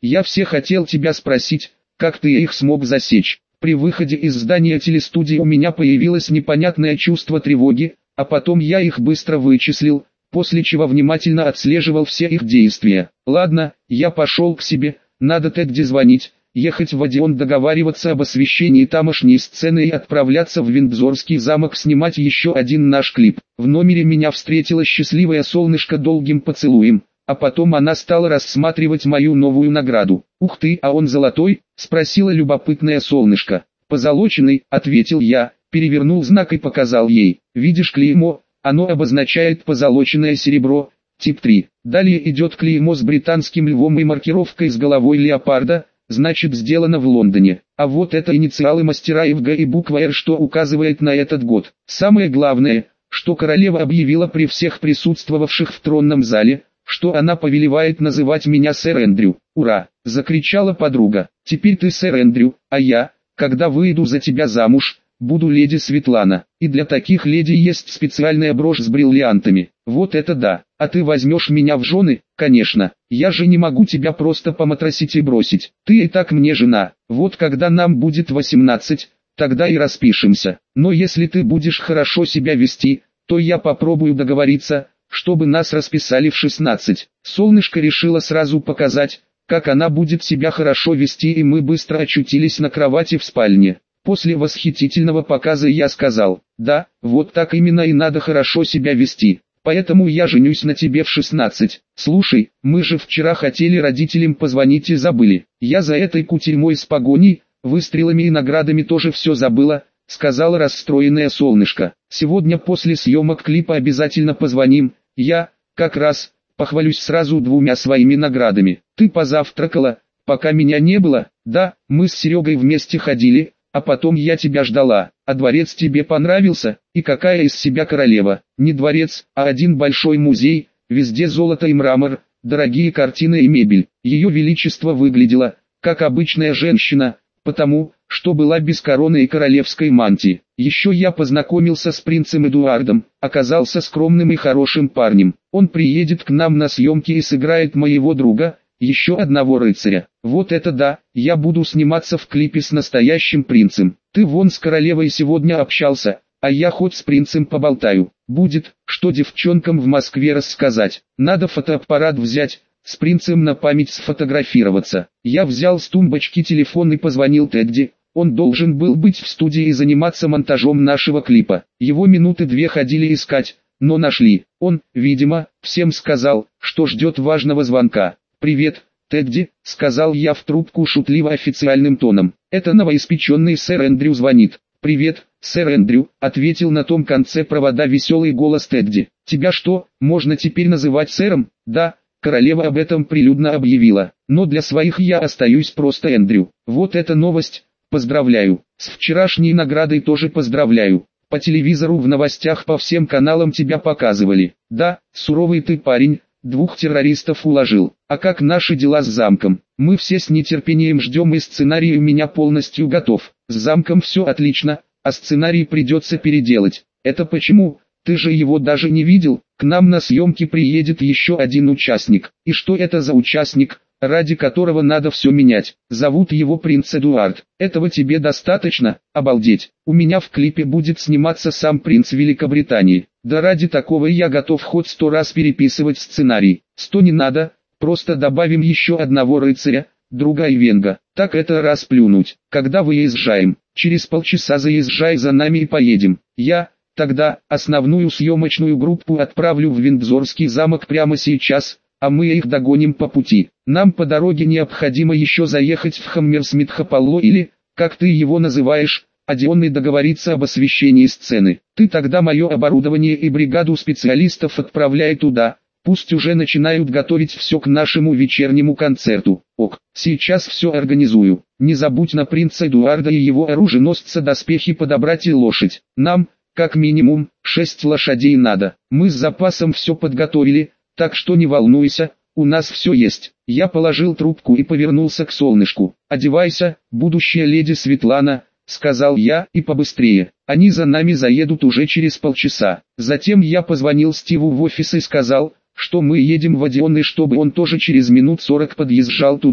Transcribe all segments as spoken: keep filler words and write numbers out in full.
Я все хотел тебя спросить, как ты их смог засечь. При выходе из здания телестудии у меня появилось непонятное чувство тревоги, а потом я их быстро вычислил, после чего внимательно отслеживал все их действия. Ладно, я пошел к себе, надо Тедди звонить, ехать в Одеон договариваться об освещении тамошней сцены и отправляться в Виндзорский замок снимать еще один наш клип. В номере меня встретило счастливое солнышко долгим поцелуем, а потом она стала рассматривать мою новую награду. «Ух ты, а он золотой?» – спросила любопытное солнышко. «Позолоченный», – ответил я, перевернул знак и показал ей. «Видишь клеймо? Оно обозначает позолоченное серебро, тип три. Далее идет клеймо с британским львом и маркировкой с головой леопарда, значит сделано в Лондоне. А вот это инициалы мастера эф гэ и буква эр, что указывает на этот год. Самое главное, что королева объявила при всех присутствовавших в тронном зале, что она повелевает называть меня сэр Эндрю. «Ура!» – закричала подруга. «Теперь ты сэр Эндрю, а я, когда выйду за тебя замуж, буду леди Светлана. И для таких леди есть специальная брошь с бриллиантами. Вот это да! А ты возьмешь меня в жены? Конечно. Я же не могу тебя просто поматросить и бросить. Ты и так мне жена. Вот когда нам будет восемнадцать, тогда и распишемся. Но если ты будешь хорошо себя вести, то я попробую договориться, чтобы нас расписали в шестнадцать. Солнышко решила сразу показать, как она будет себя хорошо вести, и мы быстро очутились на кровати в спальне. После восхитительного показа я сказал: «Да, вот так именно и надо хорошо себя вести, поэтому я женюсь на тебе в шестнадцать. Слушай, мы же вчера хотели родителям позвонить и забыли. Я за этой кутерьмой с погоней, выстрелами и наградами тоже все забыла», — сказала расстроенное солнышко. «Сегодня после съемок клипа обязательно позвоним, я, как раз, похвалюсь сразу двумя своими наградами. Ты позавтракала, пока меня не было?» «Да, мы с Серегой вместе ходили, а потом я тебя ждала. А дворец тебе понравился? И какая из себя королева? Не дворец, а один большой музей, везде золото и мрамор, дорогие картины и мебель. Ее величество выглядело, как обычная женщина, потому, что была без короны и королевской мантии. Еще я познакомился с принцем Эдуардом, оказался скромным и хорошим парнем. Он приедет к нам на съемки и сыграет моего друга, еще одного рыцаря. Вот это да, я буду сниматься в клипе с настоящим принцем. Ты вон с королевой сегодня общался, а я хоть с принцем поболтаю. Будет, что девчонкам в Москве рассказать. Надо фотоаппарат взять, с принцем на память сфотографироваться». Я взял с тумбочки телефон и позвонил Тедди. Он должен был быть в студии и заниматься монтажом нашего клипа. Его минуты две ходили искать, но нашли. Он, видимо, всем сказал, что ждет важного звонка. «Привет, Тедди», — сказал я в трубку шутливо официальным тоном. «Это новоиспеченный сэр Эндрю звонит». «Привет, сэр Эндрю», — ответил на том конце провода веселый голос Тедди. «Тебя что, можно теперь называть сэром?» «Да, королева об этом прилюдно объявила, но для своих я остаюсь просто Эндрю». «Вот это новость, поздравляю. С вчерашней наградой тоже поздравляю. По телевизору в новостях по всем каналам тебя показывали. Да, суровый ты парень. Двух террористов уложил. А как наши дела с замком? Мы все с нетерпением ждем, и сценарий у меня полностью готов. С замком все отлично, а сценарий придется переделать. Это почему? Ты же его даже не видел? К нам на съемки приедет еще один участник. И что это за участник, ради которого надо все менять? Зовут его принц Эдуард. Этого тебе достаточно? Обалдеть. У меня в клипе будет сниматься сам принц Великобритании. Да ради такого я готов хоть сто раз переписывать сценарий. Сто не надо, просто добавим еще одного рыцаря, друга Ивенга. Так это расплюнуть. Когда выезжаем? Через полчаса заезжай за нами и поедем. Я, тогда, основную съемочную группу отправлю в Виндзорский замок прямо сейчас, а мы их догоним по пути. Нам по дороге необходимо еще заехать в Хаммерсмит Хапалло или, как ты его называешь, Одеон, и договориться об освещении сцены. Ты тогда мое оборудование и бригаду специалистов отправляй туда, пусть уже начинают готовить все к нашему вечернему концерту. Ок, сейчас все организую. Не забудь на принца Эдуарда и его оруженосца доспехи подобрать и лошадь. Нам, как минимум, шесть лошадей надо. Мы с запасом все подготовили, так что не волнуйся, у нас все есть. Я положил трубку и повернулся к солнышку. «Одевайся, будущая леди Светлана», — сказал я, — «и побыстрее. Они за нами заедут уже через полчаса». Затем я позвонил Стиву в офис и сказал, что мы едем в Одеон и чтобы он тоже через минут сорок подъезжал туда.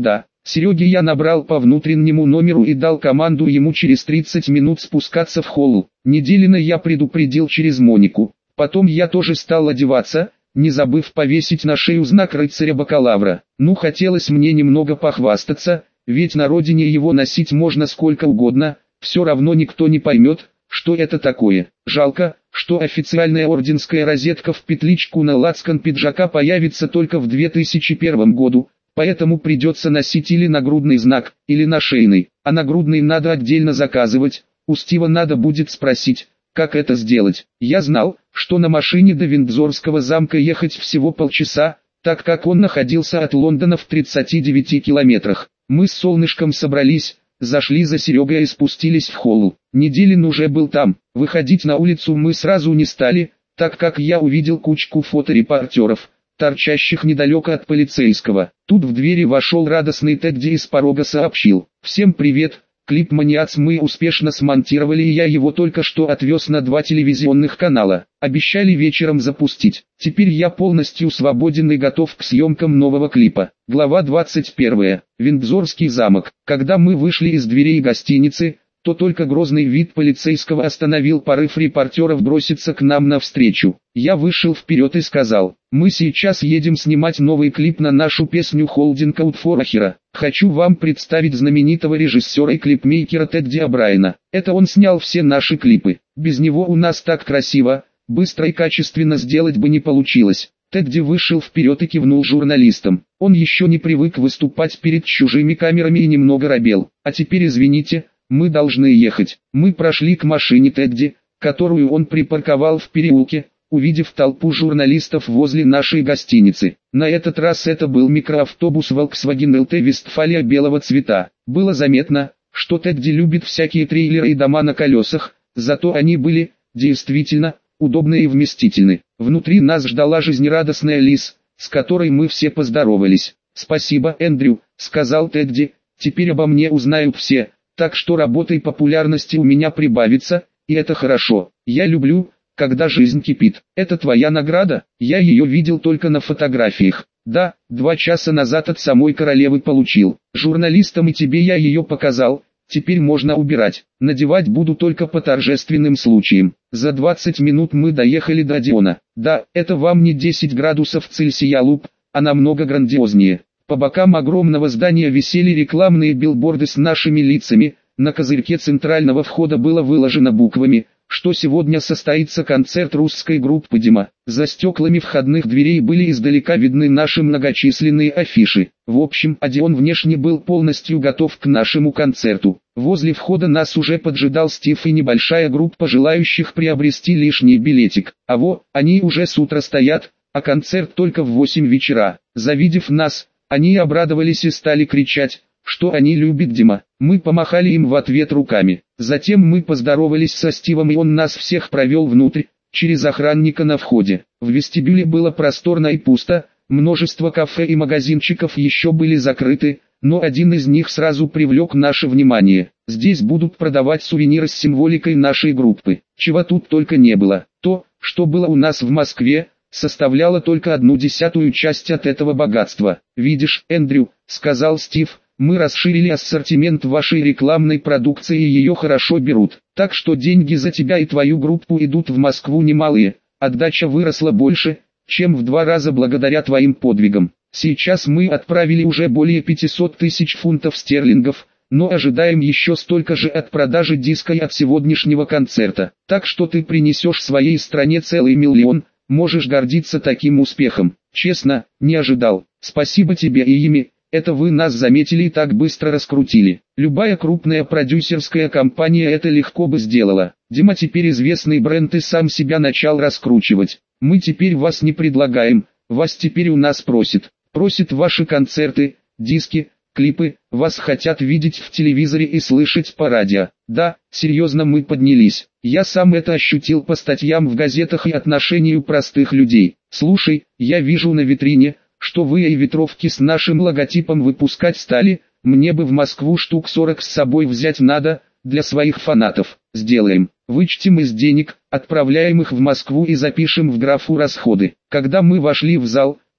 Сереге я набрал по внутреннему номеру и дал команду ему через тридцать минут спускаться в холл. Неделина я предупредил через Монику. Потом я тоже стал одеваться, не забыв повесить на шею знак рыцаря-бакалавра. Ну, хотелось мне немного похвастаться, ведь на родине его носить можно сколько угодно, все равно никто не поймет, что это такое. Жалко, что официальная орденская розетка в петличку на лацкан пиджака появится только в две тысячи первом году, поэтому придется носить или нагрудный знак, или нашейный, а нагрудный надо отдельно заказывать. У Стива надо будет спросить, как это сделать. Я знал, что на машине до Виндзорского замка ехать всего полчаса, так как он находился от Лондона в тридцати девяти километрах. Мы с Солнышком собрались, зашли за Серегой и спустились в холл. Неделин уже был там. Выходить на улицу мы сразу не стали, так как я увидел кучку фоторепортеров, торчащих недалеко от полицейского. Тут в двери вошел радостный Тедди и с порога сообщил: «Всем привет, клип «Маниац» мы успешно смонтировали, и я его только что отвез на два телевизионных канала. Обещали вечером запустить. Теперь я полностью свободен и готов к съемкам нового клипа». Глава двадцать первая. Виндзорский замок. Когда мы вышли из дверей гостиницы, то только грозный вид полицейского остановил порыв репортеров броситься к нам навстречу. Я вышел вперед и сказал: «Мы сейчас едем снимать новый клип на нашу песню «Holding Out for a Hero». Хочу вам представить знаменитого режиссера и клипмейкера Тедди О'Брайена. Это он снял все наши клипы. Без него у нас так красиво, быстро и качественно сделать бы не получилось». Тедди вышел вперед и кивнул журналистам. Он еще не привык выступать перед чужими камерами и немного робел. «А теперь извините, мы должны ехать». Мы прошли к машине Тедди, которую он припарковал в переулке, увидев толпу журналистов возле нашей гостиницы. На этот раз это был микроавтобус Volkswagen эл тэ Вестфалия белого цвета. Было заметно, что Тедди любит всякие трейлеры и дома на колесах, зато они были, действительно, удобны и вместительны. Внутри нас ждала жизнерадостная Лиз, с которой мы все поздоровались. «Спасибо, Эндрю», — сказал Тедди, — «теперь обо мне узнают все, так что работы и популярности у меня прибавится, и это хорошо. Я люблю, когда жизнь кипит». «Это твоя награда?» «Я ее видел только на фотографиях». «Да, два часа назад от самой королевы получил. Журналистам и тебе я ее показал, теперь можно убирать. Надевать буду только по торжественным случаям». За двадцать минут мы доехали до Одеона. Да, это вам не десять градусов Цельсия луп, а намного грандиознее. По бокам огромного здания висели рекламные билборды с нашими лицами, на козырьке центрального входа было выложено буквами, что сегодня состоится концерт русской группы Дима. За стеклами входных дверей были издалека видны наши многочисленные афиши. В общем, Одеон внешне был полностью готов к нашему концерту. Возле входа нас уже поджидал Стив и небольшая группа желающих приобрести лишний билетик. А во, они уже с утра стоят, а концерт только в восемь вечера. Завидев нас, они обрадовались и стали кричать, что они любят Дима. Мы помахали им в ответ руками. Затем мы поздоровались со Стивом, и он нас всех провел внутрь, через охранника на входе. В вестибюле было просторно и пусто, множество кафе и магазинчиков еще были закрыты, но один из них сразу привлек наше внимание. Здесь будут продавать сувениры с символикой нашей группы. Чего тут только не было. То, что было у нас в Москве, составляло только одну десятую часть от этого богатства. «Видишь, Эндрю», — сказал Стив, — «мы расширили ассортимент вашей рекламной продукции и ее хорошо берут. Так что деньги за тебя и твою группу идут в Москву немалые. Отдача выросла больше, чем в два раза благодаря твоим подвигам. Сейчас мы отправили уже более пятисот тысяч фунтов стерлингов, но ожидаем еще столько же от продажи диска и от сегодняшнего концерта. Так что ты принесешь своей стране целый миллион, можешь гордиться таким успехом». «Честно, не ожидал. Спасибо тебе и ими. Это вы нас заметили и так быстро раскрутили. Любая крупная продюсерская компания это легко бы сделала. Дима теперь известный бренд и сам себя начал раскручивать. Мы теперь вас не предлагаем, вас теперь у нас просят. Просят ваши концерты, диски, клипы, вас хотят видеть в телевизоре и слышать по радио». Да, серьезно, мы поднялись. Я сам это ощутил по статьям в газетах и отношению простых людей. «Слушай, я вижу на витрине, что вы и ветровки с нашим логотипом выпускать стали, мне бы в Москву штук сорок с собой взять надо, для своих фанатов». «Сделаем. Вычтем из денег, отправляем их в Москву и запишем в графу расходы». Когда мы вошли в зал,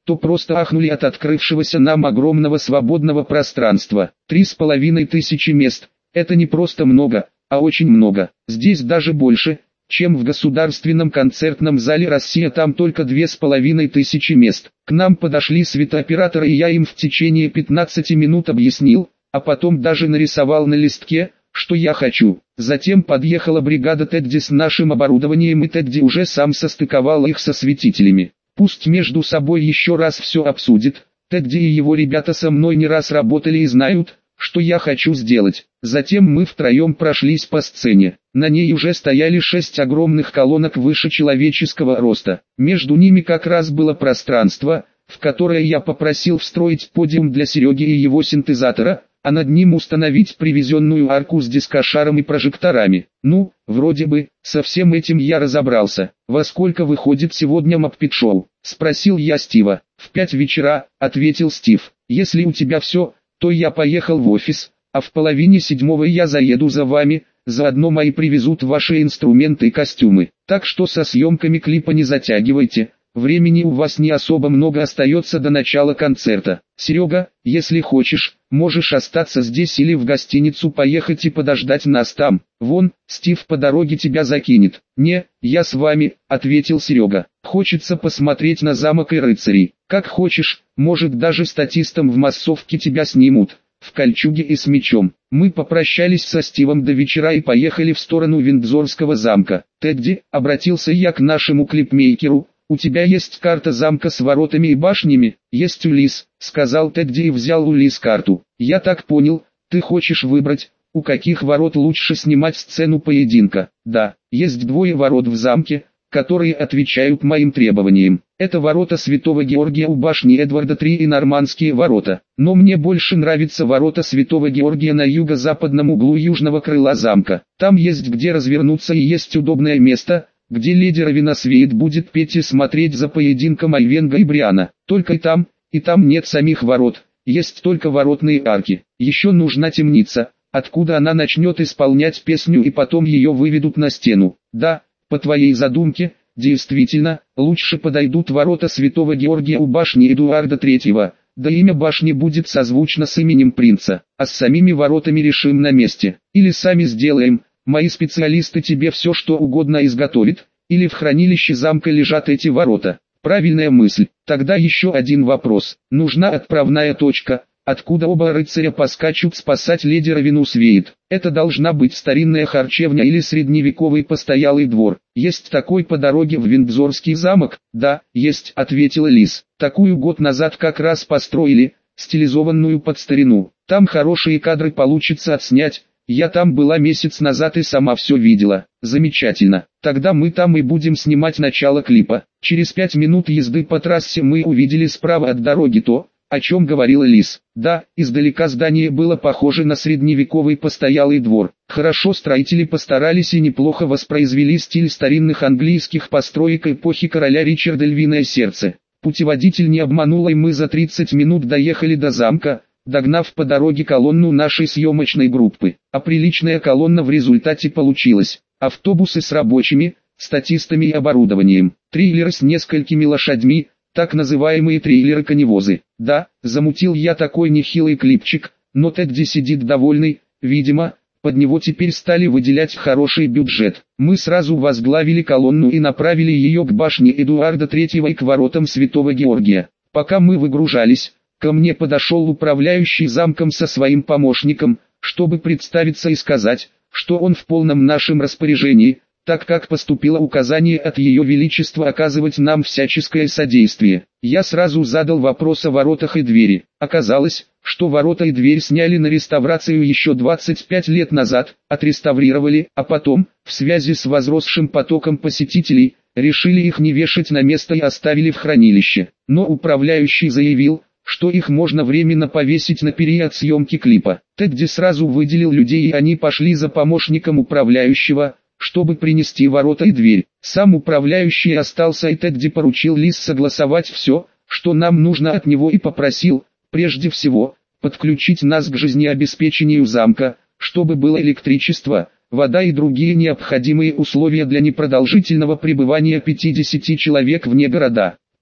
то просто ахнули от открывшегося нам огромного свободного пространства. Три с половиной тысячи мест – это не просто много, а очень много. Здесь даже больше, чем в Государственном концертном зале Россия, там только две с половиной тысячи мест. К нам подошли светооператоры, и я им в течение пятнадцати минут объяснил, а потом даже нарисовал на листке, что я хочу. Затем подъехала бригада Тедди с нашим оборудованием, и Тедди уже сам состыковал их со светителями. Пусть между собой еще раз все обсудит. Тедди и его ребята со мной не раз работали и знают, что я хочу сделать. Затем мы втроем прошлись по сцене. На ней уже стояли шесть огромных колонок выше человеческого роста. Между ними как раз было пространство, в которое я попросил встроить подиум для Сереги и его синтезатора, а над ним установить привезенную арку с дискошаром и прожекторами. Ну, вроде бы, со всем этим я разобрался. «Во сколько выходит сегодня Маппет-шоу?» — спросил я Стива. «В пять вечера», — ответил Стив. «Если у тебя все, то я поехал в офис, а в половине седьмого я заеду за вами, заодно мои привезут ваши инструменты и костюмы. Так что со съемками клипа не затягивайте, времени у вас не особо много остается до начала концерта. Серега, если хочешь, можешь остаться здесь или в гостиницу поехать и подождать нас там. Вон, Стив по дороге тебя закинет». «Не, я с вами», — ответил Серега. «Хочется посмотреть на замок и рыцарей». «Как хочешь, может даже статистом в массовке тебя снимут, в кольчуге и с мечом». Мы попрощались со Стивом до вечера и поехали в сторону Виндзорского замка. «Тедди», — обратился я к нашему клипмейкеру, — «у тебя есть карта замка с воротами и башнями?» «Есть, Улис», — сказал Тедди и взял у Лис карту. «Я так понял, ты хочешь выбрать, у каких ворот лучше снимать сцену поединка?» «Да, есть двое ворот в замке, которые отвечают моим требованиям. Это ворота Святого Георгия у башни Эдварда три и Нормандские ворота. Но мне больше нравятся ворота Святого Георгия на юго-западном углу южного крыла замка. Там есть где развернуться и есть удобное место, где леди Равенасвейд будет петь и смотреть за поединком Айвенга и Бриана. Только и там, и там нет самих ворот, есть только воротные арки. Еще нужна темница, откуда она начнет исполнять песню, и потом ее выведут на стену. Да, по твоей задумке, действительно, лучше подойдут ворота Святого Георгия у башни Эдуарда третьего, да имя башни будет созвучно с именем принца, а с самими воротами решим на месте. Или сами сделаем, мои специалисты тебе все что угодно изготовят, или в хранилище замка лежат эти ворота. Правильная мысль. Тогда еще один вопрос. Нужна отправная точка, откуда оба рыцаря поскачут спасать леди Равенусвейд. Это должна быть старинная харчевня или средневековый постоялый двор. Есть такой по дороге в Виндзорский замок? Да, есть, ответила Лис. Такую год назад как раз построили, стилизованную под старину. Там хорошие кадры получится отснять. Я там была месяц назад и сама все видела. Замечательно. Тогда мы там и будем снимать начало клипа. Через пять минут езды по трассе мы увидели справа от дороги то, о чем говорила Лис. Да, издалека здание было похоже на средневековый постоялый двор. Хорошо строители постарались и неплохо воспроизвели стиль старинных английских построек эпохи короля Ричарда «Львиное сердце». Путеводитель не обманул, и мы за тридцать минут доехали до замка, догнав по дороге колонну нашей съемочной группы. А приличная колонна в результате получилась. Автобусы с рабочими, статистами и оборудованием. Трейлеры с несколькими лошадьми, так называемые трейлеры-коневозы. Да, замутил я такой нехилый клипчик, но Тедди сидит довольный, видимо, под него теперь стали выделять хороший бюджет. Мы сразу возглавили колонну и направили ее к башне Эдуарда третьего и к воротам Святого Георгия. Пока мы выгружались, ко мне подошел управляющий замком со своим помощником, чтобы представиться и сказать, что он в полном нашем распоряжении, так как поступило указание от Ее Величества оказывать нам всяческое содействие. Я сразу задал вопрос о воротах и двери. Оказалось, что ворота и дверь сняли на реставрацию еще двадцать пять лет назад, отреставрировали, а потом, в связи с возросшим потоком посетителей, решили их не вешать на место и оставили в хранилище. Но управляющий заявил, что их можно временно повесить на период съемки клипа. Тедди сразу выделил людей, и они пошли за помощником управляющего, чтобы принести ворота и дверь. Сам управляющий остался, и Тедди поручил Лис согласовать все, что нам нужно от него, и попросил, прежде всего, подключить нас к жизнеобеспечению замка, чтобы было электричество, вода и другие необходимые условия для непродолжительного пребывания пятидесяти человек вне города.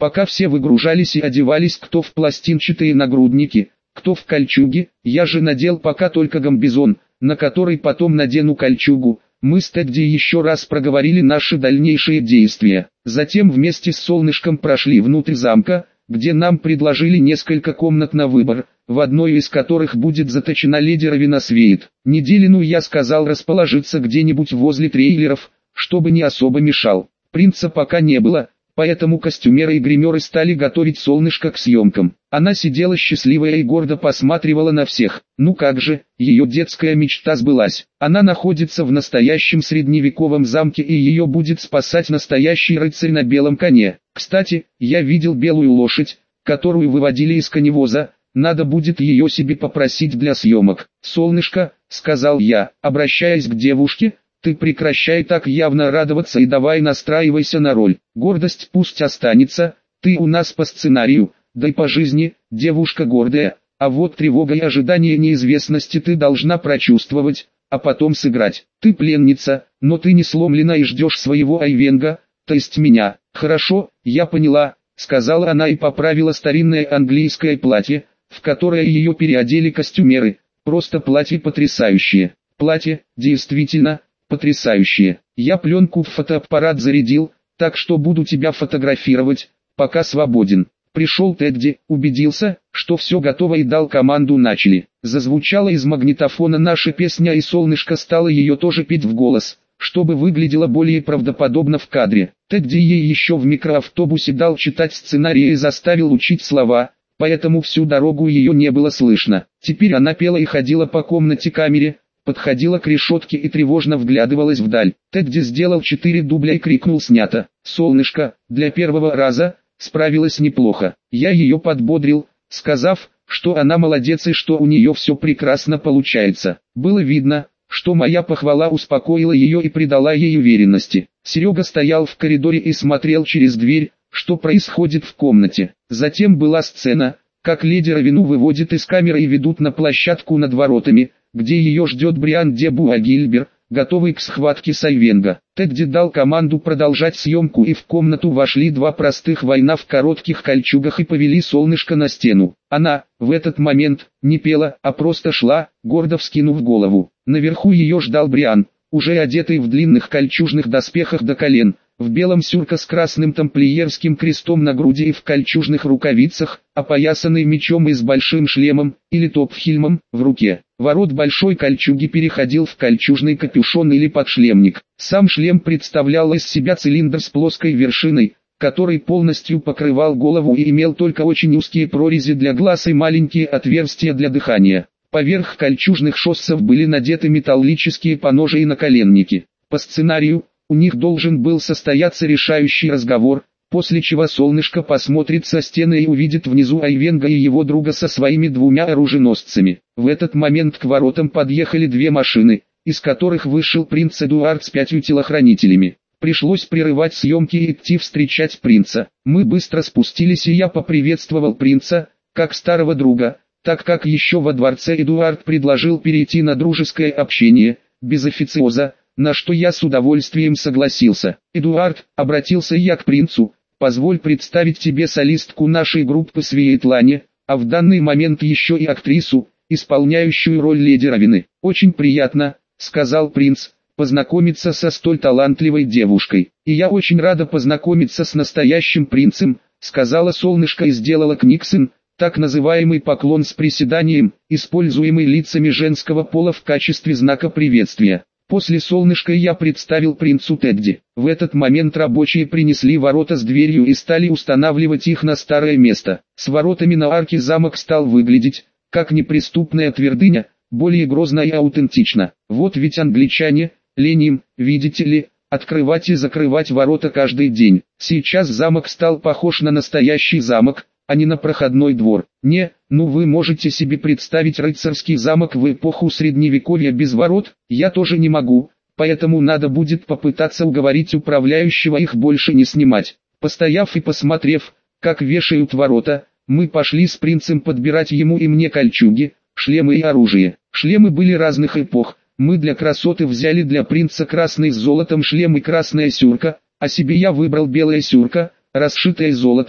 Пока все выгружались и одевались, кто в пластинчатые нагрудники, кто в кольчуги, я же надел пока только гамбизон, на который потом надену кольчугу. Мы с Тедди еще раз проговорили наши дальнейшие действия. Затем вместе с Солнышком прошли внутрь замка, где нам предложили несколько комнат на выбор, в одной из которых будет заточена леди Равенасвейт. Неделину я сказал расположиться где-нибудь возле трейлеров, чтобы не особо мешал. Принца пока не было, поэтому костюмеры и гримеры стали готовить Солнышко к съемкам. Она сидела счастливая и гордо посматривала на всех. Ну как же, ее детская мечта сбылась. Она находится в настоящем средневековом замке, и ее будет спасать настоящий рыцарь на белом коне. Кстати, я видел белую лошадь, которую выводили из коневоза. Надо будет ее себе попросить для съемок. «Солнышко», — сказал я, обращаясь к девушке, — «ты прекращай так явно радоваться и давай настраивайся на роль. Гордость пусть останется, ты у нас по сценарию, да и по жизни, девушка гордая, а вот тревога и ожидание неизвестности ты должна прочувствовать, а потом сыграть. Ты пленница, но ты не сломлена и ждешь своего Айвенга, то есть меня». «Хорошо, я поняла», — сказала она и поправила старинное английское платье, в которое ее переодели костюмеры. «Просто платье потрясающее». «Платье, действительно, потрясающее. Я пленку в фотоаппарат зарядил, так что буду тебя фотографировать, пока свободен». Пришел Тедди, убедился, что все готово и дал команду «начали». Зазвучала из магнитофона наша песня, и Солнышко стало ее тоже петь в голос, чтобы выглядело более правдоподобно в кадре. Тедди ей еще в микроавтобусе дал читать сценарий и заставил учить слова, поэтому всю дорогу ее не было слышно. Теперь она пела и ходила по комнате камере, подходила к решетке и тревожно вглядывалась вдаль. Тедди сделал четыре дубля и крикнул «снято». Солнышко, для первого раза, справилась неплохо. Я ее подбодрил, сказав, что она молодец и что у нее все прекрасно получается. Было видно, что моя похвала успокоила ее и придала ей уверенности. Серега стоял в коридоре и смотрел через дверь, что происходит в комнате. Затем была сцена, как леди Равену выводят из камеры и ведут на площадку над воротами, где ее ждет Бриан де Буагильбер, готовый к схватке с Айвенго. Тедди дал команду продолжать съемку, и в комнату вошли два простых воина в коротких кольчугах и повели Солнышко на стену. Она, в этот момент, не пела, а просто шла, гордо вскинув голову. Наверху ее ждал Бриан, уже одетый в длинных кольчужных доспехах до колен, в белом сюрко с красным тамплиерским крестом на груди и в кольчужных рукавицах, опоясанный мечом и с большим шлемом, или топфхильмом, в руке. Ворот большой кольчуги переходил в кольчужный капюшон или подшлемник. Сам шлем представлял из себя цилиндр с плоской вершиной, который полностью покрывал голову и имел только очень узкие прорези для глаз и маленькие отверстия для дыхания. Поверх кольчужных шоссов были надеты металлические поножи и наколенники. По сценарию, у них должен был состояться решающий разговор, после чего Солнышко посмотрит со стены и увидит внизу Айвенго и его друга со своими двумя оруженосцами. В этот момент к воротам подъехали две машины, из которых вышел принц Эдуард с пятью телохранителями. Пришлось прерывать съемки и идти встречать принца. Мы быстро спустились, и я поприветствовал принца, как старого друга, так как еще во дворце Эдуард предложил перейти на дружеское общение, без официоза, на что я с удовольствием согласился. «Эдуард», — обратился я к принцу, — «позволь представить тебе солистку нашей группы Светлане, а в данный момент еще и актрису, исполняющую роль леди Равены». «Очень приятно», — сказал принц, — «познакомиться со столь талантливой девушкой». «И я очень рада познакомиться с настоящим принцем», — сказала Солнышко и сделала книксон, так называемый поклон с приседанием, используемый лицами женского пола в качестве знака приветствия. После Солнышка я представил принцу Тедди. В этот момент рабочие принесли ворота с дверью и стали устанавливать их на старое место. С воротами на арке замок стал выглядеть, как неприступная твердыня, более грозно и аутентично. Вот ведь англичане, лень им, видите ли, открывать и закрывать ворота каждый день. Сейчас замок стал похож на настоящий замок, а не на проходной двор. Не, ну вы можете себе представить рыцарский замок в эпоху средневековья без ворот? Я тоже не могу, поэтому надо будет попытаться уговорить управляющего их больше не снимать. Постояв и посмотрев, как вешают ворота, мы пошли с принцем подбирать ему и мне кольчуги, шлемы и оружие. Шлемы были разных эпох. Мы для красоты взяли для принца красный с золотом шлем и красная сюрка, а себе я выбрал белая сюрка, расшитая золотом,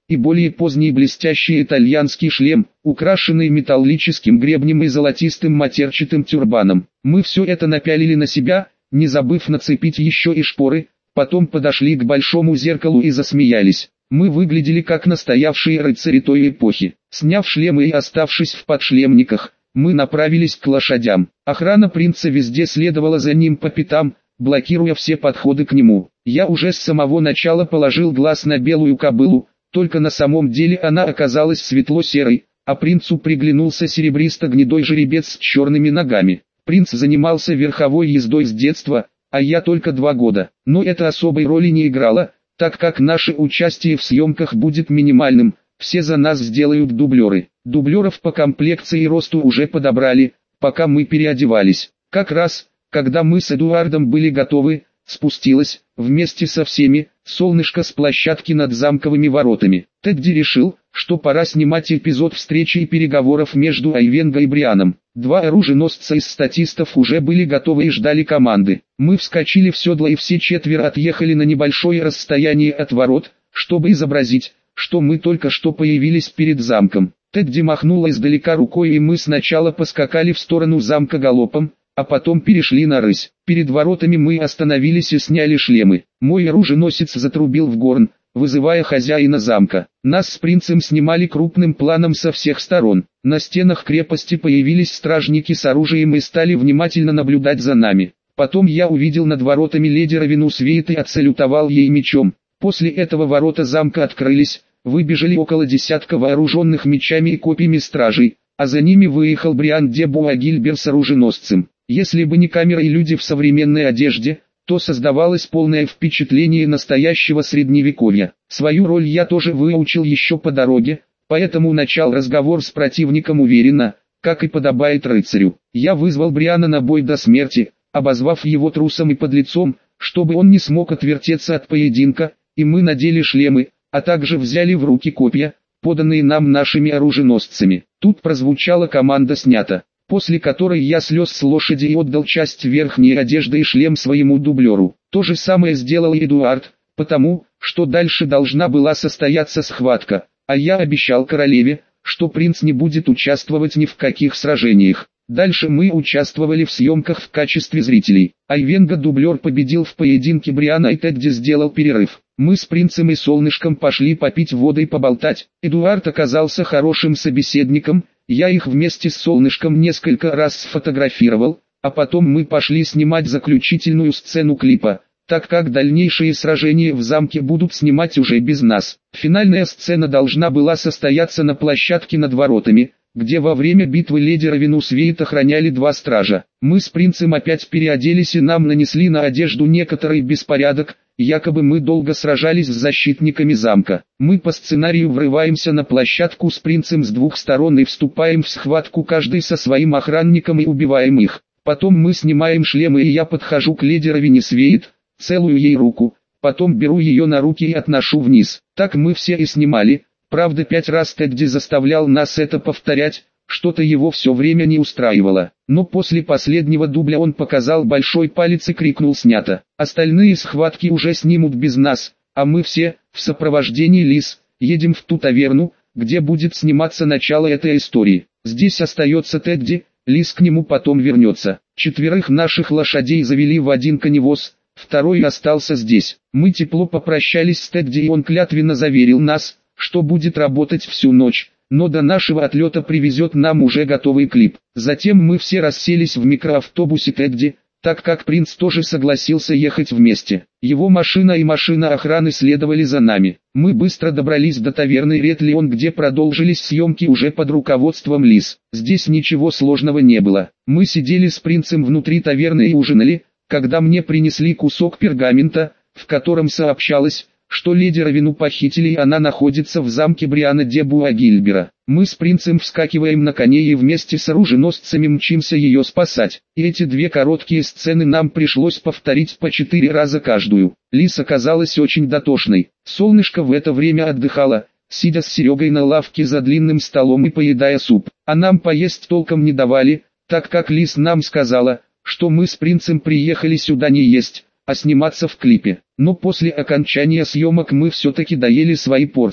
и более поздний блестящий итальянский шлем, украшенный металлическим гребнем и золотистым матерчатым тюрбаном. Мы все это напялили на себя, не забыв нацепить еще и шпоры, потом подошли к большому зеркалу и засмеялись. Мы выглядели как настоящие рыцари той эпохи. Сняв шлемы и оставшись в подшлемниках, мы направились к лошадям. Охрана принца везде следовала за ним по пятам, блокируя все подходы к нему. Я уже с самого начала положил глаз на белую кобылу, только на самом деле она оказалась светло-серой, а принцу приглянулся серебристо-гнедой жеребец с черными ногами. Принц занимался верховой ездой с детства, а я только два года. Но это особой роли не играло, так как наше участие в съемках будет минимальным, все за нас сделают дублеры. Дублеров по комплекции и росту уже подобрали, пока мы переодевались. Как раз, когда мы с Эдуардом были готовы, спустилось, вместе со всеми, солнышко с площадки над замковыми воротами. Тедди решил, что пора снимать эпизод встречи и переговоров между Айвенго и Брианом. Два оруженосца из статистов уже были готовы и ждали команды. Мы вскочили в седло и все четверо отъехали на небольшое расстояние от ворот, чтобы изобразить, что мы только что появились перед замком. Тедди махнула издалека рукой, и мы сначала поскакали в сторону замка галопом, а потом перешли на рысь. Перед воротами мы остановились и сняли шлемы. Мой оруженосец затрубил в горн, вызывая хозяина замка. Нас с принцем снимали крупным планом со всех сторон. На стенах крепости появились стражники с оружием и стали внимательно наблюдать за нами. Потом я увидел над воротами леди Равену Свейт и отсалютовал ей мечом. После этого ворота замка открылись, выбежали около десятка вооруженных мечами и копьями стражей, а за ними выехал Бриан де Буагильбер с оруженосцем. Если бы не камеры и люди в современной одежде, то создавалось полное впечатление настоящего средневековья. Свою роль я тоже выучил еще по дороге, поэтому начал разговор с противником уверенно, как и подобает рыцарю. Я вызвал Бриана на бой до смерти, обозвав его трусом и подлецом, чтобы он не смог отвертеться от поединка, и мы надели шлемы, а также взяли в руки копья, поданные нам нашими оруженосцами. Тут прозвучала команда «снято», после которой я слез с лошади и отдал часть верхней одежды и шлем своему дублеру. То же самое сделал Эдуард, потому, что дальше должна была состояться схватка, а я обещал королеве, что принц не будет участвовать ни в каких сражениях. Дальше мы участвовали в съемках в качестве зрителей. Айвенго дублер победил в поединке Бриана, и Тедди сделал перерыв. Мы с принцем и солнышком пошли попить воды и поболтать. Эдуард оказался хорошим собеседником, я их вместе с солнышком несколько раз сфотографировал, а потом мы пошли снимать заключительную сцену клипа, так как дальнейшие сражения в замке будут снимать уже без нас. Финальная сцена должна была состояться на площадке над воротами, где во время битвы леди Равену Свейт охраняли два стража. Мы с принцем опять переоделись, и нам нанесли на одежду некоторый беспорядок, якобы мы долго сражались с защитниками замка. Мы по сценарию врываемся на площадку с принцем с двух сторон и вступаем в схватку каждый со своим охранником и убиваем их. Потом мы снимаем шлемы, и я подхожу к леди Равене Свейт, целую ей руку, потом беру ее на руки и отношу вниз. Так мы все и снимали. Правда, пять раз Тедди заставлял нас это повторять, что-то его все время не устраивало. Но после последнего дубля он показал большой палец и крикнул «снято». Остальные схватки уже снимут без нас, а мы все, в сопровождении Лис, едем в ту таверну, где будет сниматься начало этой истории. Здесь остается Тедди, Лис к нему потом вернется. Четверых наших лошадей завели в один коневоз, второй остался здесь. Мы тепло попрощались с Тедди, и он клятвенно заверил нас, что будет работать всю ночь, но до нашего отлета привезет нам уже готовый клип. Затем мы все расселись в микроавтобусе Тедди, так как принц тоже согласился ехать вместе. Его машина и машина охраны следовали за нами. Мы быстро добрались до таверны Ред Леон, где продолжились съемки уже под руководством Лис. Здесь ничего сложного не было. Мы сидели с принцем внутри таверны и ужинали, когда мне принесли кусок пергамента, в котором сообщалось, что леди Равену похитили, и она находится в замке Бриана де Буагильбера. Мы с принцем вскакиваем на коне и вместе с оруженосцами мчимся ее спасать. И эти две короткие сцены нам пришлось повторить по четыре раза каждую. Лис оказалась очень дотошной. Солнышко в это время отдыхало, сидя с Серегой на лавке за длинным столом и поедая суп. А нам поесть толком не давали, так как Лис нам сказала, что мы с принцем приехали сюда не есть, а сниматься в клипе. Но после окончания съемок мы все-таки доели свои порции.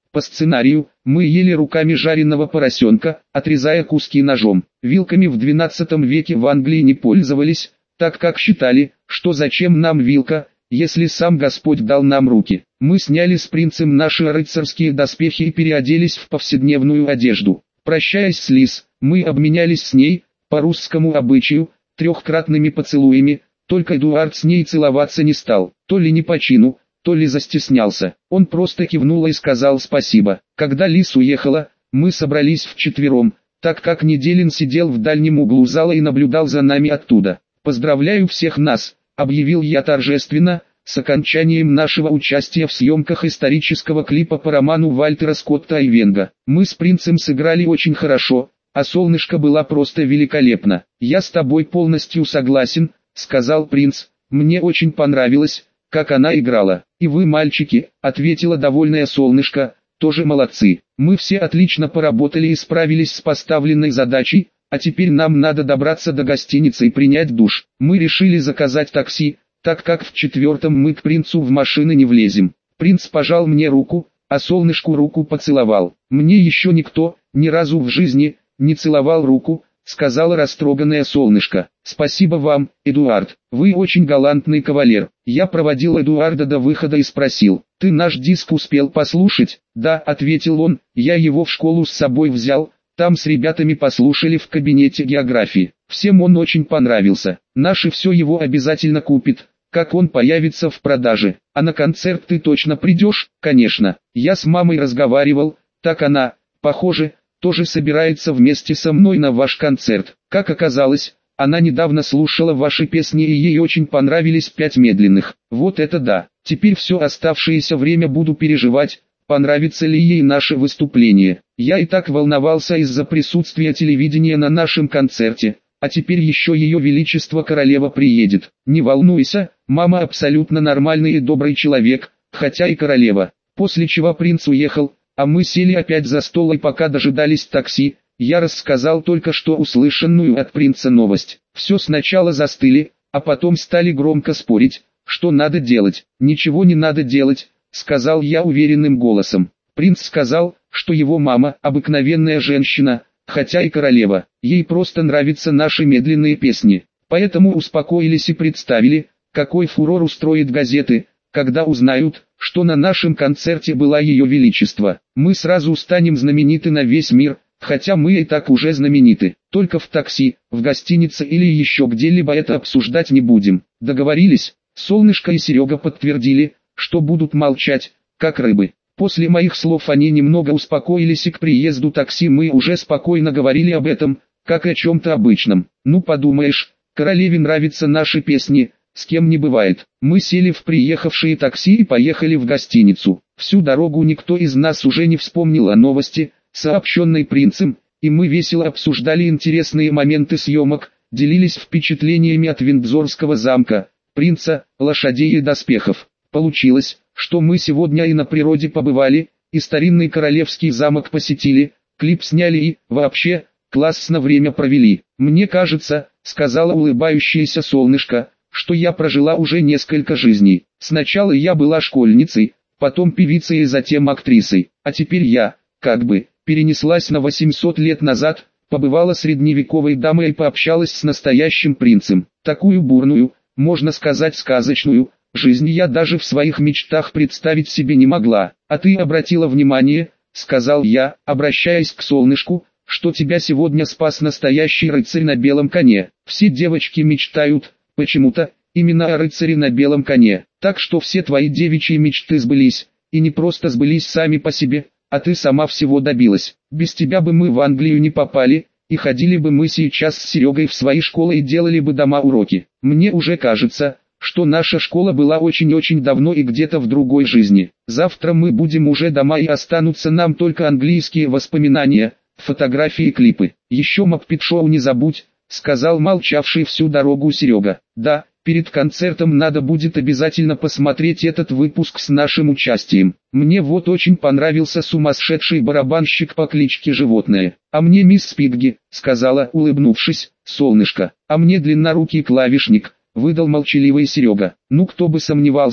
По сценарию, мы ели руками жареного поросенка, отрезая куски ножом. Вилками в двенадцатом веке в Англии не пользовались, так как считали, что зачем нам вилка, если сам Господь дал нам руки. Мы сняли с принцем наши рыцарские доспехи и переоделись в повседневную одежду. Прощаясь с Лиз, мы обменялись с ней, по русскому обычаю, трехкратными поцелуями, только Эдуард с ней целоваться не стал, то ли не по чину, то ли застеснялся. Он просто кивнул и сказал спасибо. Когда Лиз уехала, мы собрались вчетвером, так как Неделин сидел в дальнем углу зала и наблюдал за нами оттуда. «Поздравляю всех нас», — объявил я торжественно, с окончанием нашего участия в съемках исторического клипа по роману Вальтера Скотта «Айвенго». Мы с принцем сыграли очень хорошо, а солнышко была просто великолепна. «Я с тобой полностью согласен», — сказал принц, — «мне очень понравилось, как она играла». «И вы, мальчики», — ответила довольная солнышко, — «тоже молодцы. Мы все отлично поработали и справились с поставленной задачей, а теперь нам надо добраться до гостиницы и принять душ». Мы решили заказать такси, так как в четвертом мы к принцу в машины не влезем. Принц пожал мне руку, а солнышку руку поцеловал. «Мне еще никто, ни разу в жизни, не целовал руку», — сказала растроганная солнышко. «Спасибо вам, Эдуард, вы очень галантный кавалер». Я проводил Эдуарда до выхода и спросил: «Ты наш диск успел послушать?» «Да», — ответил он, — «я его в школу с собой взял, там с ребятами послушали в кабинете географии. Всем он очень понравился. Наши все его обязательно купит, как он появится в продаже. А на концерт ты точно придешь?» «Конечно. Я с мамой разговаривал, так она, похоже, тоже собирается вместе со мной на ваш концерт. Как оказалось, она недавно слушала ваши песни и ей очень понравились пять медленных». «Вот это да. Теперь все оставшееся время буду переживать, понравится ли ей наше выступление. Я и так волновался из-за присутствия телевидения на нашем концерте, а теперь еще ее величество королева приедет». «Не волнуйся, мама абсолютно нормальный и добрый человек, хотя и королева». После чего принц уехал, а мы сели опять за стол и пока дожидались такси, я рассказал только что услышанную от принца новость. Все сначала застыли, а потом стали громко спорить, что надо делать. «Ничего не надо делать», — сказал я уверенным голосом. Принц сказал, что его мама обыкновенная женщина, хотя и королева, ей просто нравятся наши медленные песни. Поэтому успокоились и представили, какой фурор устроит газеты, когда узнают, что на нашем концерте была ее величество. Мы сразу станем знамениты на весь мир, хотя мы и так уже знамениты. Только в такси, в гостинице или еще где-либо это обсуждать не будем. Договорились?» Солнышко и Серега подтвердили, что будут молчать, как рыбы. После моих слов они немного успокоились, и к приезду такси мы уже спокойно говорили об этом, как о чем-то обычном. «Ну подумаешь, королеве нравятся наши песни, с кем не бывает». Мы сели в приехавшие такси и поехали в гостиницу. Всю дорогу никто из нас уже не вспомнил о новости, сообщенной принцем, и мы весело обсуждали интересные моменты съемок, делились впечатлениями от Виндзорского замка, принца, лошадей и доспехов. Получилось, что мы сегодня и на природе побывали, и старинный королевский замок посетили, клип сняли и, вообще, классно время провели. «Мне кажется», — сказала улыбающееся солнышко, — «что я прожила уже несколько жизней. Сначала я была школьницей, потом певицей и затем актрисой, а теперь я, как бы, перенеслась на восемьсот лет назад, побывала средневековой дамой и пообщалась с настоящим принцем. Такую бурную, можно сказать сказочную, жизнь я даже в своих мечтах представить себе не могла. А ты обратила внимание», — сказал я, обращаясь к солнышку, — «что тебя сегодня спас настоящий рыцарь на белом коне. Все девочки мечтают, почему-то, именно о рыцаре на белом коне. Так что все твои девичьи мечты сбылись, и не просто сбылись сами по себе, а ты сама всего добилась. Без тебя бы мы в Англию не попали, и ходили бы мы сейчас с Серегой в свои школы и делали бы дома уроки. Мне уже кажется, что наша школа была очень-очень давно и где-то в другой жизни. Завтра мы будем уже дома и останутся нам только английские воспоминания, фотографии и клипы. Еще Макпит-шоу не забудь», — сказал молчавший всю дорогу Серега. «Да, перед концертом надо будет обязательно посмотреть этот выпуск с нашим участием. Мне вот очень понравился сумасшедший барабанщик по кличке Животное. А мне мисс Пигги», — сказала, улыбнувшись, солнышко. «А мне длиннорукий клавишник», — выдал молчаливый Серега. «Ну кто бы сомневался»,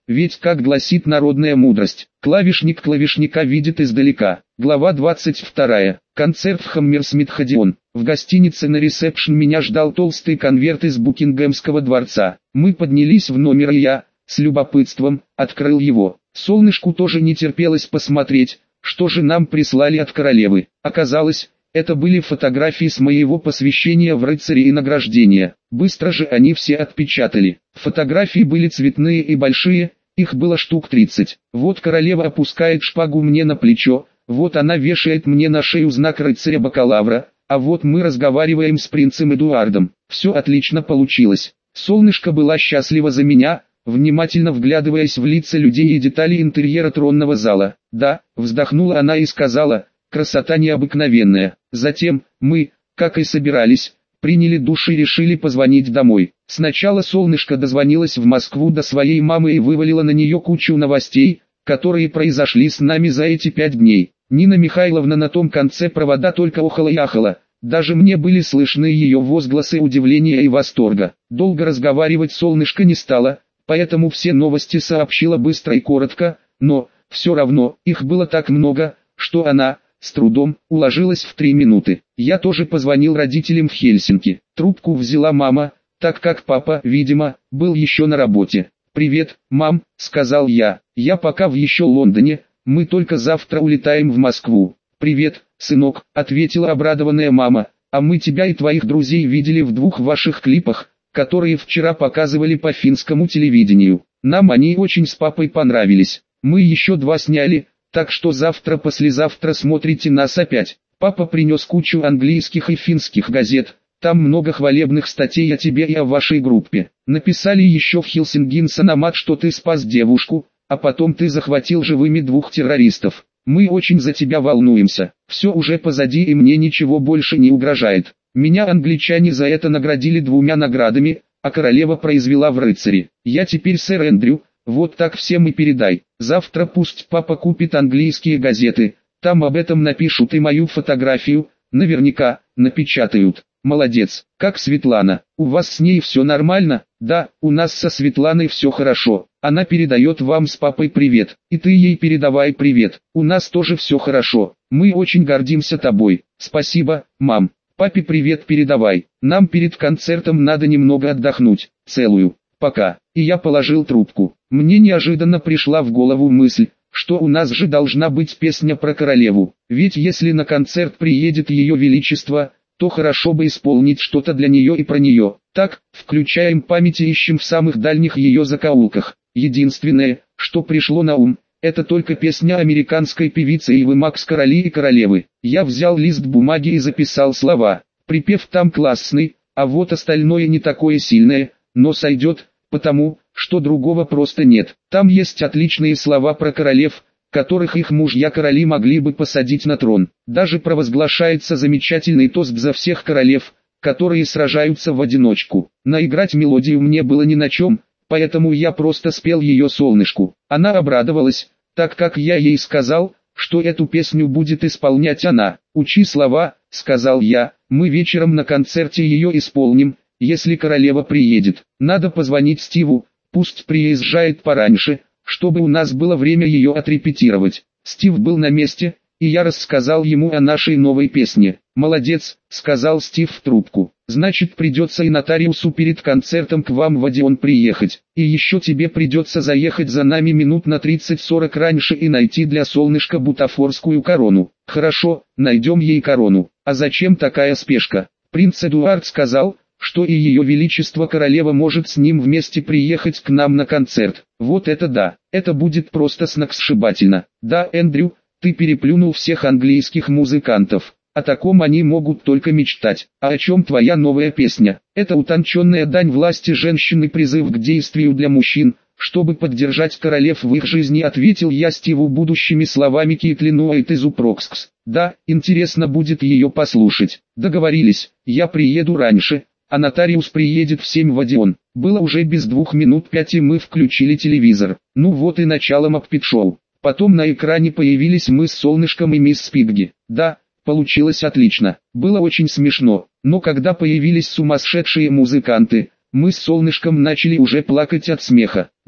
ведь как гласит народная мудрость, клавишник клавишника видит издалека. Глава двадцать вторая. Концерт в Хаммерсмит Одеон. В гостинице на ресепшн меня ждал толстый конверт из Букингемского дворца. Мы поднялись в номер и я, с любопытством, открыл его. Солнышку тоже не терпелось посмотреть, что же нам прислали от королевы. Оказалось, это были фотографии с моего посвящения в рыцари и награждения. Быстро же они все отпечатали. Фотографии были цветные и большие, их было штук тридцать. Вот королева опускает шпагу мне на плечо, вот она вешает мне на шею знак рыцаря-бакалавра, а вот мы разговариваем с принцем Эдуардом. Все отлично получилось. Солнышко была счастлива за меня, внимательно вглядываясь в лица людей и детали интерьера тронного зала. Да, вздохнула она и сказала, красота необыкновенная. Затем, мы, как и собирались, приняли душ и решили позвонить домой. Сначала Солнышко дозвонилась в Москву до своей мамы и вывалила на нее кучу новостей, которые произошли с нами за эти пять дней. Нина Михайловна на том конце провода только охала и ахала. Даже мне были слышны ее возгласы удивления и восторга. Долго разговаривать Солнышко не стало, поэтому все новости сообщила быстро и коротко, но, все равно, их было так много, что она, с трудом, уложилась в три минуты. Я тоже позвонил родителям в Хельсинки. Трубку взяла мама, так как папа, видимо, был еще на работе. «Привет, мам», — сказал я, — «я пока в еще Лондоне, мы только завтра улетаем в Москву». «Привет, сынок», — ответила обрадованная мама, — «а мы тебя и твоих друзей видели в двух ваших клипах, которые вчера показывали по финскому телевидению. Нам они очень с папой понравились. Мы еще два сняли, так что завтра-послезавтра смотрите нас опять». Папа принес кучу английских и финских газет, там много хвалебных статей о тебе и о вашей группе. Написали еще в Хельсингинсономат, что ты спас девушку, а потом ты захватил живыми двух террористов. Мы очень за тебя волнуемся. Все уже позади и мне ничего больше не угрожает. Меня англичане за это наградили двумя наградами, а королева произвела в рыцари. Я теперь сэр Эндрю, вот так всем и передай. Завтра пусть папа купит английские газеты, там об этом напишут и мою фотографию, наверняка, напечатают. Молодец. Как Светлана? У вас с ней все нормально? Да, у нас со Светланой все хорошо. Она передает вам с папой привет. И ты ей передавай привет. У нас тоже все хорошо. Мы очень гордимся тобой. Спасибо, мам. Папе привет передавай. Нам перед концертом надо немного отдохнуть. Целую. Пока. И я положил трубку. Мне неожиданно пришла в голову мысль, что у нас же должна быть песня про королеву. Ведь если на концерт приедет ее величество, то хорошо бы исполнить что-то для нее и про нее. Так, включаем память и ищем в самых дальних ее закоулках. Единственное, что пришло на ум, это только песня американской певицы Ивы Макс «Короли и королевы». Я взял лист бумаги и записал слова. Припев там классный, а вот остальное не такое сильное, но сойдет, потому, что другого просто нет. Там есть отличные слова про королев, которых их мужья-короли могли бы посадить на трон. Даже провозглашается замечательный тост за всех королев, которые сражаются в одиночку. Наиграть мелодию мне было ни на чем, поэтому я просто спел ее Солнышку. Она обрадовалась, так как я ей сказал, что эту песню будет исполнять она. «Учи слова», — сказал я, — «мы вечером на концерте ее исполним, если королева приедет. Надо позвонить Стиву, пусть приезжает пораньше, чтобы у нас было время ее отрепетировать». Стив был на месте, и я рассказал ему о нашей новой песне. «Молодец», — сказал Стив в трубку. «Значит, придется и нотариусу перед концертом к вам в Одеон приехать. И еще тебе придется заехать за нами минут на тридцать-сорок раньше и найти для Солнышка бутафорскую корону». «Хорошо, найдем ей корону. А зачем такая спешка?» «Принц Эдуард сказал, что и ее величество королева может с ним вместе приехать к нам на концерт». «Вот это да, это будет просто сногсшибательно». «Да, Эндрю, ты переплюнул всех английских музыкантов. О таком они могут только мечтать. А о чем твоя новая песня?» «Это утонченная дань власти женщин и призыв к действию для мужчин, чтобы поддержать королев в их жизни», — ответил я Стиву будущими словами Кейтлинуайт из Упрокскс. «Да, интересно будет ее послушать». «Договорились, я приеду раньше, а нотариус приедет в семь в Одеон». Было уже без двух минут пять, и мы включили телевизор. Ну вот и начало Макпит-шоу. Потом на экране появились мы с Солнышком и мисс Пигги. Да, получилось отлично. Было очень смешно. Но когда появились сумасшедшие музыканты, мы с Солнышком начали уже плакать от смеха. Да,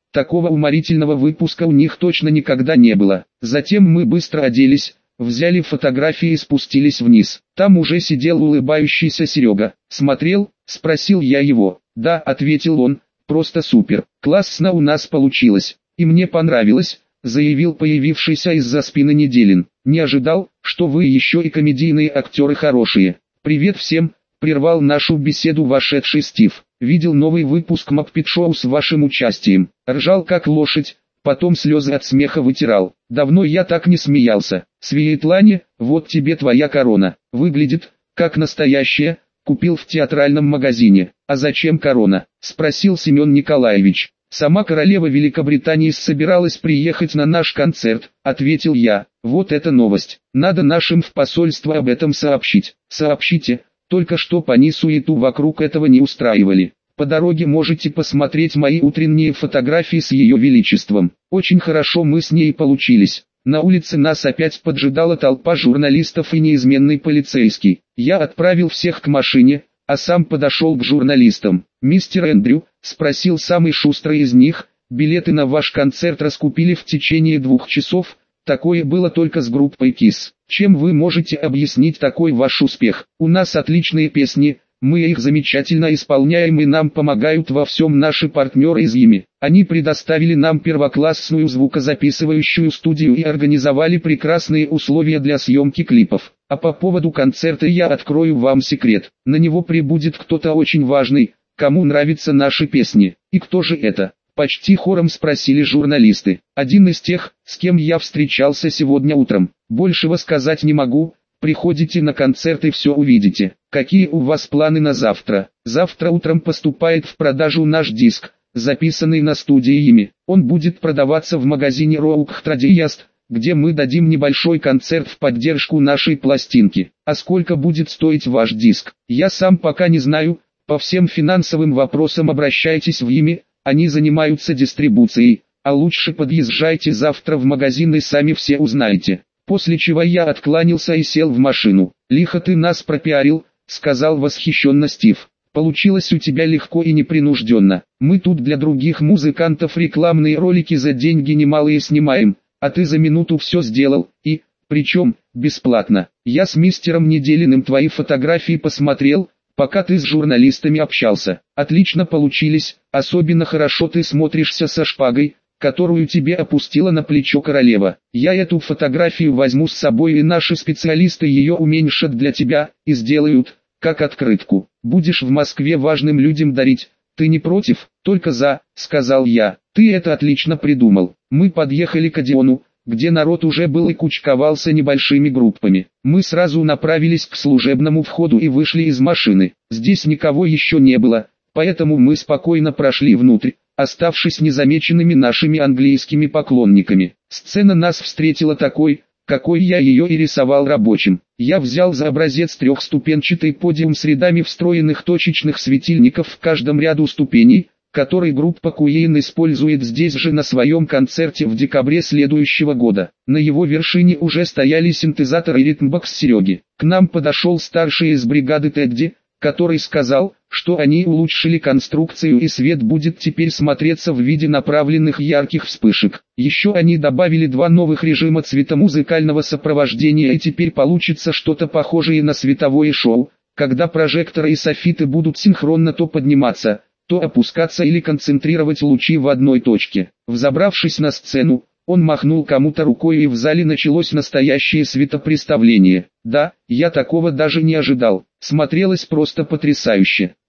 Такого уморительного выпуска у них точно никогда не было. Затем мы быстро оделись, взяли фотографии и спустились вниз. Там уже сидел улыбающийся Серега. «Смотрел?» – спросил я его. «Да», – ответил он, – «просто супер. Классно у нас получилось. И мне понравилось», – заявил появившийся из-за спины Неделин. «Не ожидал, что вы еще и комедийные актеры хорошие». «Привет всем», – прервал нашу беседу вошедший Стив. «Видел новый выпуск Макпит Шоу с вашим участием. Ржал как лошадь, потом слезы от смеха вытирал. Давно я так не смеялся. Светлане, вот тебе твоя корона. Выглядит, как настоящая, купил в театральном магазине». «А зачем корона?» – спросил Семен Николаевич. «Сама королева Великобритании собиралась приехать на наш концерт», – ответил я. «Вот это новость. Надо нашим в посольство об этом сообщить». «Сообщите, только чтоб они суету вокруг этого не устраивали. По дороге можете посмотреть мои утренние фотографии с ее величеством. Очень хорошо мы с ней получились». На улице нас опять поджидала толпа журналистов и неизменный полицейский. Я отправил всех к машине, а сам подошел к журналистам. «Мистер Эндрю», — спросил самый шустрый из них, — «билеты на ваш концерт раскупили в течение двух часов, такое было только с группой Kiss. Чем вы можете объяснить такой ваш успех? У нас отличные песни, мы их замечательно исполняем и нам помогают во всем наши партнеры из ИМИ. Они предоставили нам первоклассную звукозаписывающую студию и организовали прекрасные условия для съемки клипов. А по поводу концерта я открою вам секрет. На него прибудет кто-то очень важный, кому нравятся наши песни». «И кто же это?» – почти хором спросили журналисты. «Один из тех, с кем я встречался сегодня утром. Большего сказать не могу. Приходите на концерт и все увидите». «Какие у вас планы на завтра?» «Завтра утром поступает в продажу наш диск, записанный на студии ИМИ. Он будет продаваться в магазине Rock Tradiast, где мы дадим небольшой концерт в поддержку нашей пластинки. А сколько будет стоить ваш диск? Я сам пока не знаю. По всем финансовым вопросам обращайтесь в ИМИ, они занимаются дистрибуцией, а лучше подъезжайте завтра в магазин и сами все узнаете». После чего я откланялся и сел в машину. «Лихо ты нас пропиарил», — сказал восхищенно Стив. «Получилось у тебя легко и непринужденно. Мы тут для других музыкантов рекламные ролики за деньги немалые снимаем, а ты за минуту все сделал, и, причем, бесплатно. Я с мистером Неделиным твои фотографии посмотрел, пока ты с журналистами общался. Отлично получились, особенно хорошо ты смотришься со шпагой, которую тебе опустила на плечо королева. Я эту фотографию возьму с собой, и наши специалисты ее уменьшат для тебя, и сделают, как открытку. Будешь в Москве важным людям дарить. Ты не против?» «Только за», — сказал я. «Ты это отлично придумал». Мы подъехали к Одеону, где народ уже был и кучковался небольшими группами. Мы сразу направились к служебному входу и вышли из машины. Здесь никого еще не было, поэтому мы спокойно прошли внутрь, оставшись незамеченными нашими английскими поклонниками. Сцена нас встретила такой, какой я ее и рисовал рабочим. Я взял за образец трехступенчатый подиум с рядами встроенных точечных светильников в каждом ряду ступеней, который группа Queen использует здесь же на своем концерте в декабре следующего года. На его вершине уже стояли синтезатор и ритмбокс Сереги. К нам подошел старший из бригады Тедди, который сказал, что они улучшили конструкцию и свет будет теперь смотреться в виде направленных ярких вспышек. Еще они добавили два новых режима цветомузыкального сопровождения, и теперь получится что-то похожее на световое шоу, когда прожекторы и софиты будут синхронно то подниматься, то опускаться или концентрировать лучи в одной точке. Взобравшись на сцену, он махнул кому-то рукой, и в зале началось настоящее светопреставление. Да, я такого даже не ожидал. Смотрелось просто потрясающе.